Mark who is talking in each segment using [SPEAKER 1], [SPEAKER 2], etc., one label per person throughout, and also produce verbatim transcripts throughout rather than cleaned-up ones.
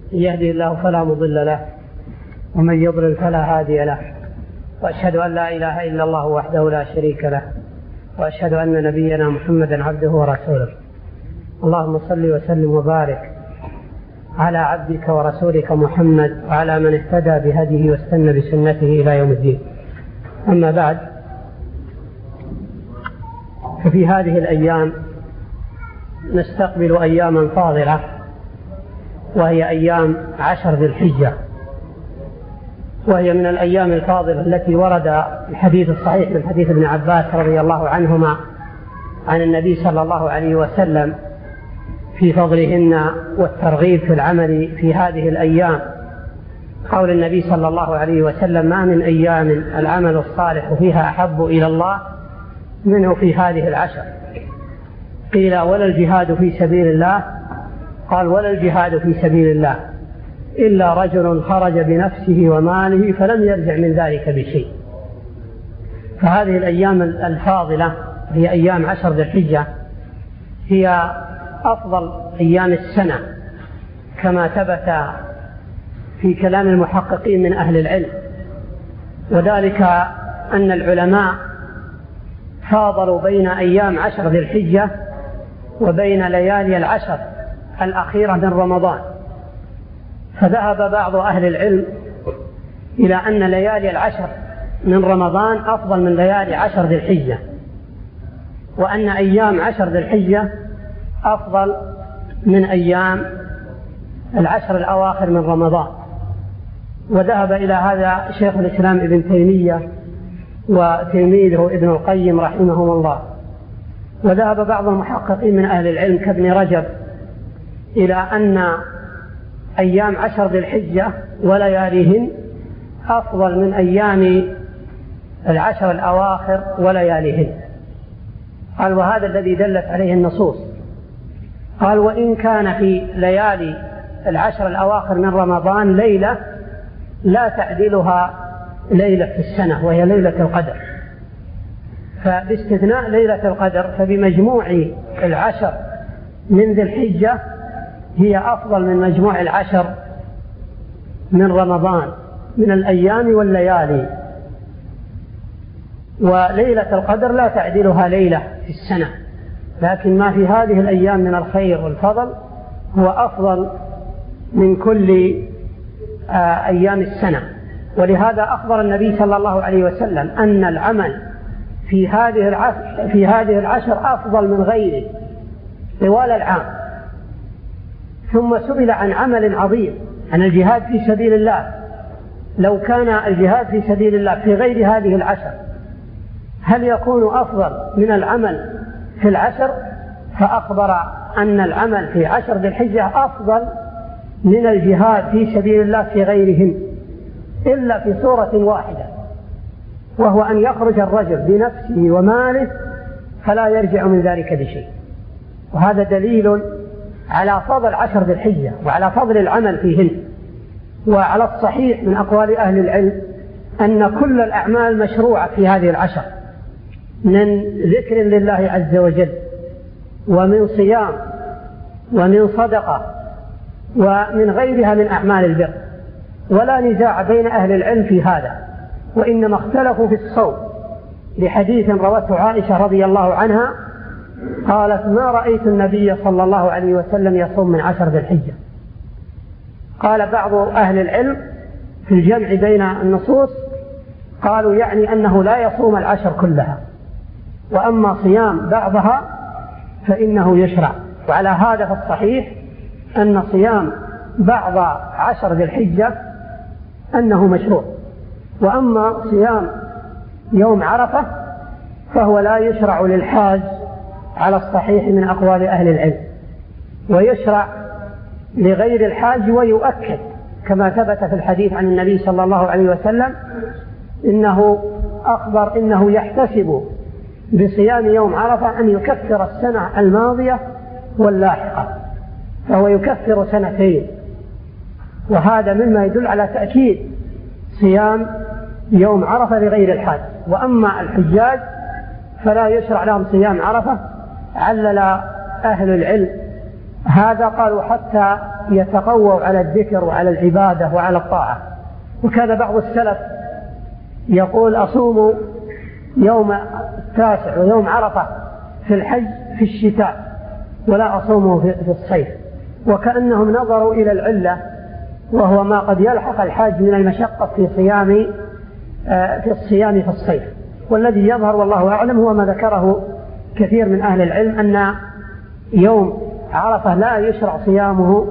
[SPEAKER 1] يهدي الله فلا مضل له ومن يضلل فلا هادي له، وأشهد أن لا إله إلا الله وحده لا شريك له، وأشهد أن نبينا محمدا عبده ورسوله. اللهم صل وسلم وبارك على عبدك ورسولك محمد وعلى من اهتدى بهديه واستنى بسنته إلى يوم الدين. أما بعد، ففي هذه الأيام نستقبل أياما فاضلة، وهي أيام عشر ذي الحجة، وهي من الأيام الفاضلة التي ورد الحديث الصحيح من حديث ابن عباس رضي الله عنهما عن النبي صلى الله عليه وسلم في فضلهن والترغيب في العمل في هذه الأيام. قول النبي صلى الله عليه وسلم: ما من أيام العمل الصالح فيها أحب إلى الله منه في هذه العشر. قيل: ولا الجهاد في سبيل الله؟ قال: ولا الجهاد في سبيل الله إلا رجل خرج بنفسه وماله فلم يرجع من ذلك بشيء. فهذه الأيام الفاضلة هي أيام عشر ذي الحجة، هي أفضل أيام السنة كما ثبت في كلام المحققين من أهل العلم، وذلك أن العلماء فاضلوا بين أيام عشر ذي الحجة وبين ليالي العشر الأخيرة من رمضان. فذهب بعض أهل العلم إلى أن ليالي العشر من رمضان أفضل من ليالي عشر ذي الحجة، وأن أيام عشر ذي الحجة أفضل من أيام العشر الأواخر من رمضان. وذهب إلى هذا شيخ الإسلام ابن تيمية وتلميذه ابن القيم رحمهم الله. وذهب بعض المحققين من أهل العلم كابن رجب إلى أن أيام عشر ذي الحجة ولياليهن أفضل من أيام العشر الأواخر ولياليهن. قال: وهذا الذي دلت عليه النصوص. قال: وإن كان في ليالي العشر الأواخر من رمضان ليلة لا تعدلها ليلة في السنة، وهي ليلة القدر. فباستثناء ليلة القدر فبمجموع العشر من ذي الحجة هي أفضل من مجموع العشر من رمضان من الأيام والليالي. وليلة القدر لا تعدلها ليلة في السنة، لكن ما في هذه الأيام من الخير والفضل هو أفضل من كل أيام السنة. ولهذا أخبر النبي صلى الله عليه وسلم أن العمل في هذه العشر, في هذه العشر أفضل من غيره طوال العام. ثم سئل عن عمل عظيم، عن الجهاد في سبيل الله. لو كان الجهاد في سبيل الله في غير هذه العشر هل يكون أفضل من العمل في العشر؟ فأخبر أن العمل في عشر ذي الحجة أفضل من الجهاد في سبيل الله في غيرهن، إلا في صورة واحدة، وهو أن يخرج الرجل بنفسه وماله فلا يرجع من ذلك بشيء. وهذا دليل على فضل عشر ذي الحجة وعلى فضل العمل فيهن. وعلى الصحيح من أقوال أهل العلم أن كل الأعمال مشروعة في هذه العشر، من ذكر لله عز وجل ومن صيام ومن صدقة ومن غيرها من أعمال البر، ولا نزاع بين أهل العلم في هذا، وإنما اختلفوا في الصوم لحديث روته عائشة رضي الله عنها قالت: ما رأيت النبي صلى الله عليه وسلم يصوم من عشر ذي الحجة. قال بعض أهل العلم في الجمع بين النصوص قالوا يعني أنه لا يصوم العشر كلها، وأما صيام بعضها فإنه يشرع. وعلى هذا فالصحيح أن صيام بعض عشر ذي الحجة أنه مشروع، وأما صيام يوم عرفة فهو لا يشرع للحاج على الصحيح من أقوال أهل العلم، ويشرع لغير الحاج. ويؤكد كما ثبت في الحديث عن النبي صلى الله عليه وسلم إنه أخبر إنه يحتسب بصيام يوم عرفة أن يكفر السنة الماضية واللاحقة، فهو يكفر سنتين. وهذا مما يدل على تأكيد صيام يوم عرفة لغير الحاج. وأما الحجاج فلا يشرع لهم صيام عرفة. علل أهل العلم هذا، قالوا حتى يتقووا على الذكر وعلى العبادة وعلى الطاعة. وكان بعض السلف يقول أصوم يوم التاسع ويوم عرفة في الحج في الشتاء ولا أصومه في الصيف، وكأنهم نظروا إلى العلة، وهو ما قد يلحق الحاج من المشقة في صيام في الصيام في الصيف. والذي يظهر والله أعلم هو ما ذكره كثير من أهل العلم، أن يوم عرفة لا يشرع صيامه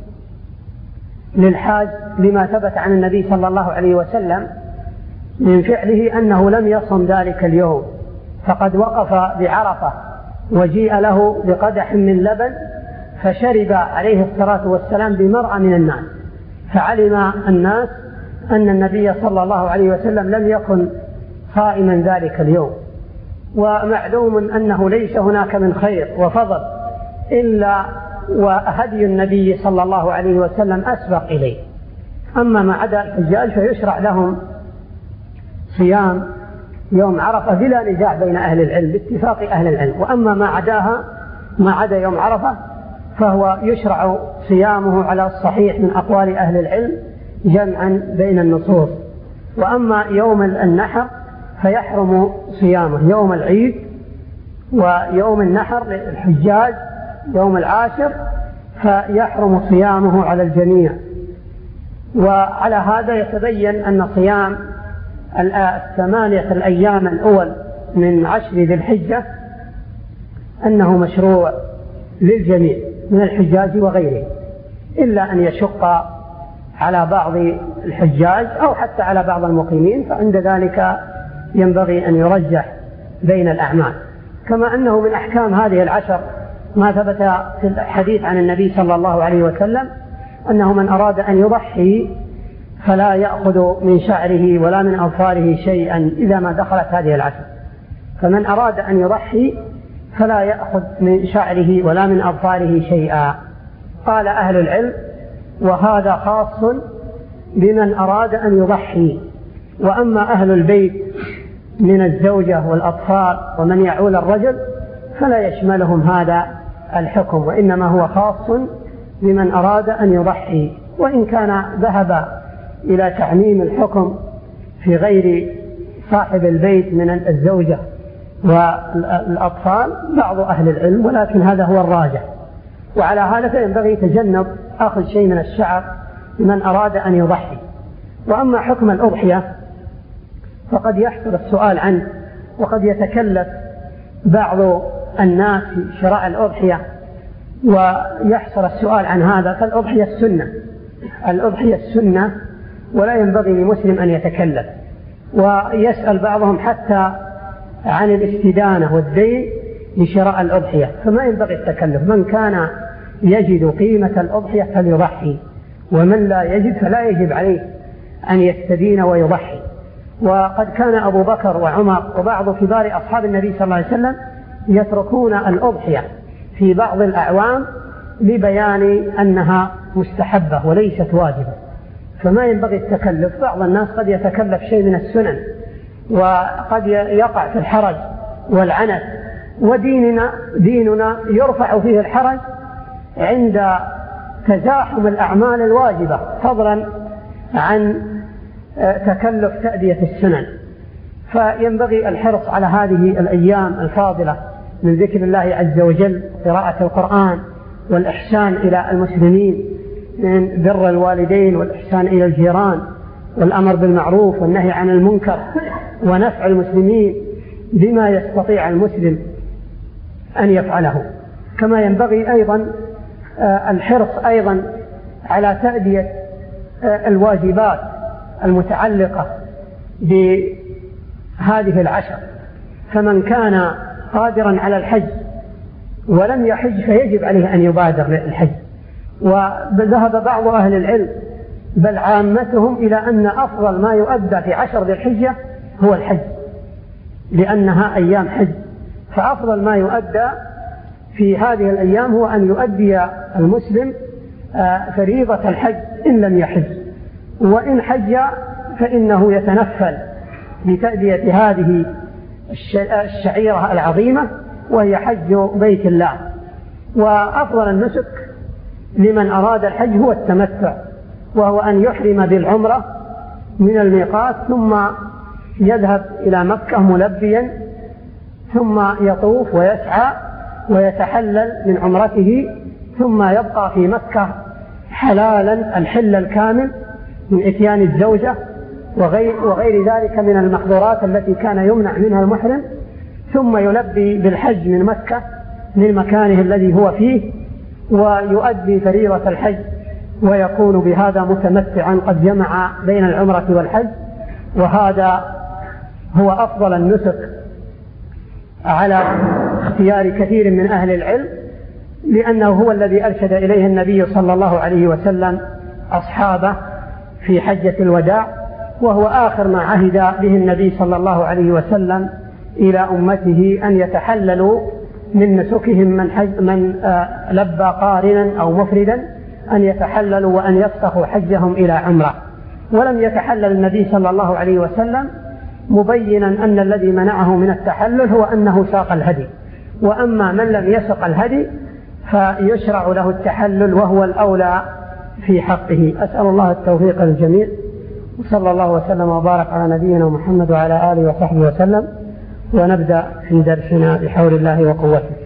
[SPEAKER 1] للحاج لما ثبت عن النبي صلى الله عليه وسلم من فعله أنه لم يصم ذلك اليوم، فقد وقف بعرفة وجيء له بقدح من لبن فشرب عليه الصلاة والسلام بمرأى من الناس، فعلم الناس أن النبي صلى الله عليه وسلم لم يكن صائما ذلك اليوم. ومعلوم أنه ليس هناك من خير وفضل إلا وهدي النبي صلى الله عليه وسلم أسبق إليه. أما ما عدا الحجاج فيشرع لهم صيام يوم عرفة بلا نزاع بين أهل العلم باتفاق أهل العلم، وأما ما عداها ما عدا يوم عرفة فهو يشرع صيامه على الصحيح من أقوال أهل العلم جمعا بين النصوص. وأما يوم النحر فيحرم صيامه يوم العيد ويوم النحر للحجاج يوم العاشر، فيحرم صيامه على الجميع. وعلى هذا يتبين أن صيام الثمانية الأيام الأول من عشر ذي الحجة أنه مشروع للجميع من الحجاج وغيره، إلا أن يشق على بعض الحجاج أو حتى على بعض المقيمين، فعند ذلك ينبغي أن يرجح بين الأعمال. كما أنه من أحكام هذه العشر ما ثبت في الحديث عن النبي صلى الله عليه وسلم أنه من أراد أن يضحي فلا يأخذ من شعره ولا من أظفاره شيئا إذا ما دخلت هذه العشر، فمن أراد أن يضحي فلا يأخذ من شعره ولا من أظفاره شيئا. قال أهل العلم وهذا خاص بمن أراد أن يضحي، وأما أهل البيت من الزوجة والأطفال ومن يعول الرجل فلا يشملهم هذا الحكم، وإنما هو خاص بمن أراد أن يضحي. وإن كان ذهب إلى تعميم الحكم في غير صاحب البيت من الزوجة والأطفال بعض أهل العلم، ولكن هذا هو الراجح. وعلى هذا فينبغي يتجنب أخذ شيء من الشعر لمن أراد أن يضحي. وأما حكم الأضحية فقد يحصل السؤال عنه، وقد يتكلف بعض الناس في شراء الأضحية ويحصل السؤال عن هذا. فالأضحية السنة الأضحية السنة ولا ينبغي لمسلم أن يتكلف. ويسأل بعضهم حتى عن الاستدانة والدين لشراء الأضحية، فما ينبغي التكلف. من كان يجد قيمة الأضحية فليضحي، ومن لا يجد فلا يجب عليه أن يستدين ويضحي. وقد كان أبو بكر وعمر وبعض كبار أصحاب النبي صلى الله عليه وسلم يتركون الأضحية في بعض الأعوام لبيان أنها مستحبة وليست واجبة، فما ينبغي التكلف. بعض الناس قد يتكلف شيء من السنن وقد يقع في الحرج والعنت، وديننا ديننا يرفع فيه الحرج عند تزاحم الأعمال الواجبة فضلا عن تكلف تأدية السنن. فينبغي الحرص على هذه الأيام الفاضلة من ذكر الله عز وجل، قراءة القرآن، والإحسان إلى المسلمين من بر الوالدين والإحسان إلى الجيران والأمر بالمعروف والنهي عن المنكر، ونفع المسلمين بما يستطيع المسلم أن يفعله. كما ينبغي أيضا الحرص أيضا على تأدية الواجبات المتعلقة بهذه العشر. فمن كان قادرا على الحج ولم يحج فيجب عليه أن يبادر للحج. وذهب بعض أهل العلم بل عامتهم إلى أن أفضل ما يؤدى في عشر ذي الحجة هو الحج، لأنها أيام حج. فأفضل ما يؤدى في هذه الأيام هو أن يؤدي المسلم فريضة الحج إن لم يحج، وإن حج فإنه يتنفل لتأدية هذه الشعيرة العظيمة وهي حج بيت الله. وأفضل النسك لمن أراد الحج هو التمتع، وهو أن يحرم بالعمرة من الميقات ثم يذهب إلى مكة ملبيا، ثم يطوف ويسعى ويتحلل من عمرته، ثم يبقى في مكة حلالا الحل الكامل من إتيان الزوجة وغير, وغير ذلك من المحظورات التي كان يمنع منها المحرم، ثم يلبي بالحج من مكة من مكانه الذي هو فيه ويؤدي فريضة الحج، ويكون بهذا متمتعا قد جمع بين العمرة والحج. وهذا هو أفضل النسك على اختيار كثير من أهل العلم، لأنه هو الذي أرشد إليه النبي صلى الله عليه وسلم أصحابه في حجة الوداع، وهو آخر ما عهد به النبي صلى الله عليه وسلم إلى أمته أن يتحللوا من نسكهم من, حج من لبى قارنا أو مفردا، أن يتحللوا وأن يفسخوا حجهم إلى عمرة. ولم يتحلل النبي صلى الله عليه وسلم مبينا أن الذي منعه من التحلل هو أنه ساق الهدي، وأما من لم يسق الهدي فيشرع له التحلل وهو الأولى في حقه. أسأل الله التوفيق للجميع، وصلى الله وسلم وبارك على نبينا محمد وعلى آله وصحبه وسلم، ونبدأ في درسنا بحول الله وقوته.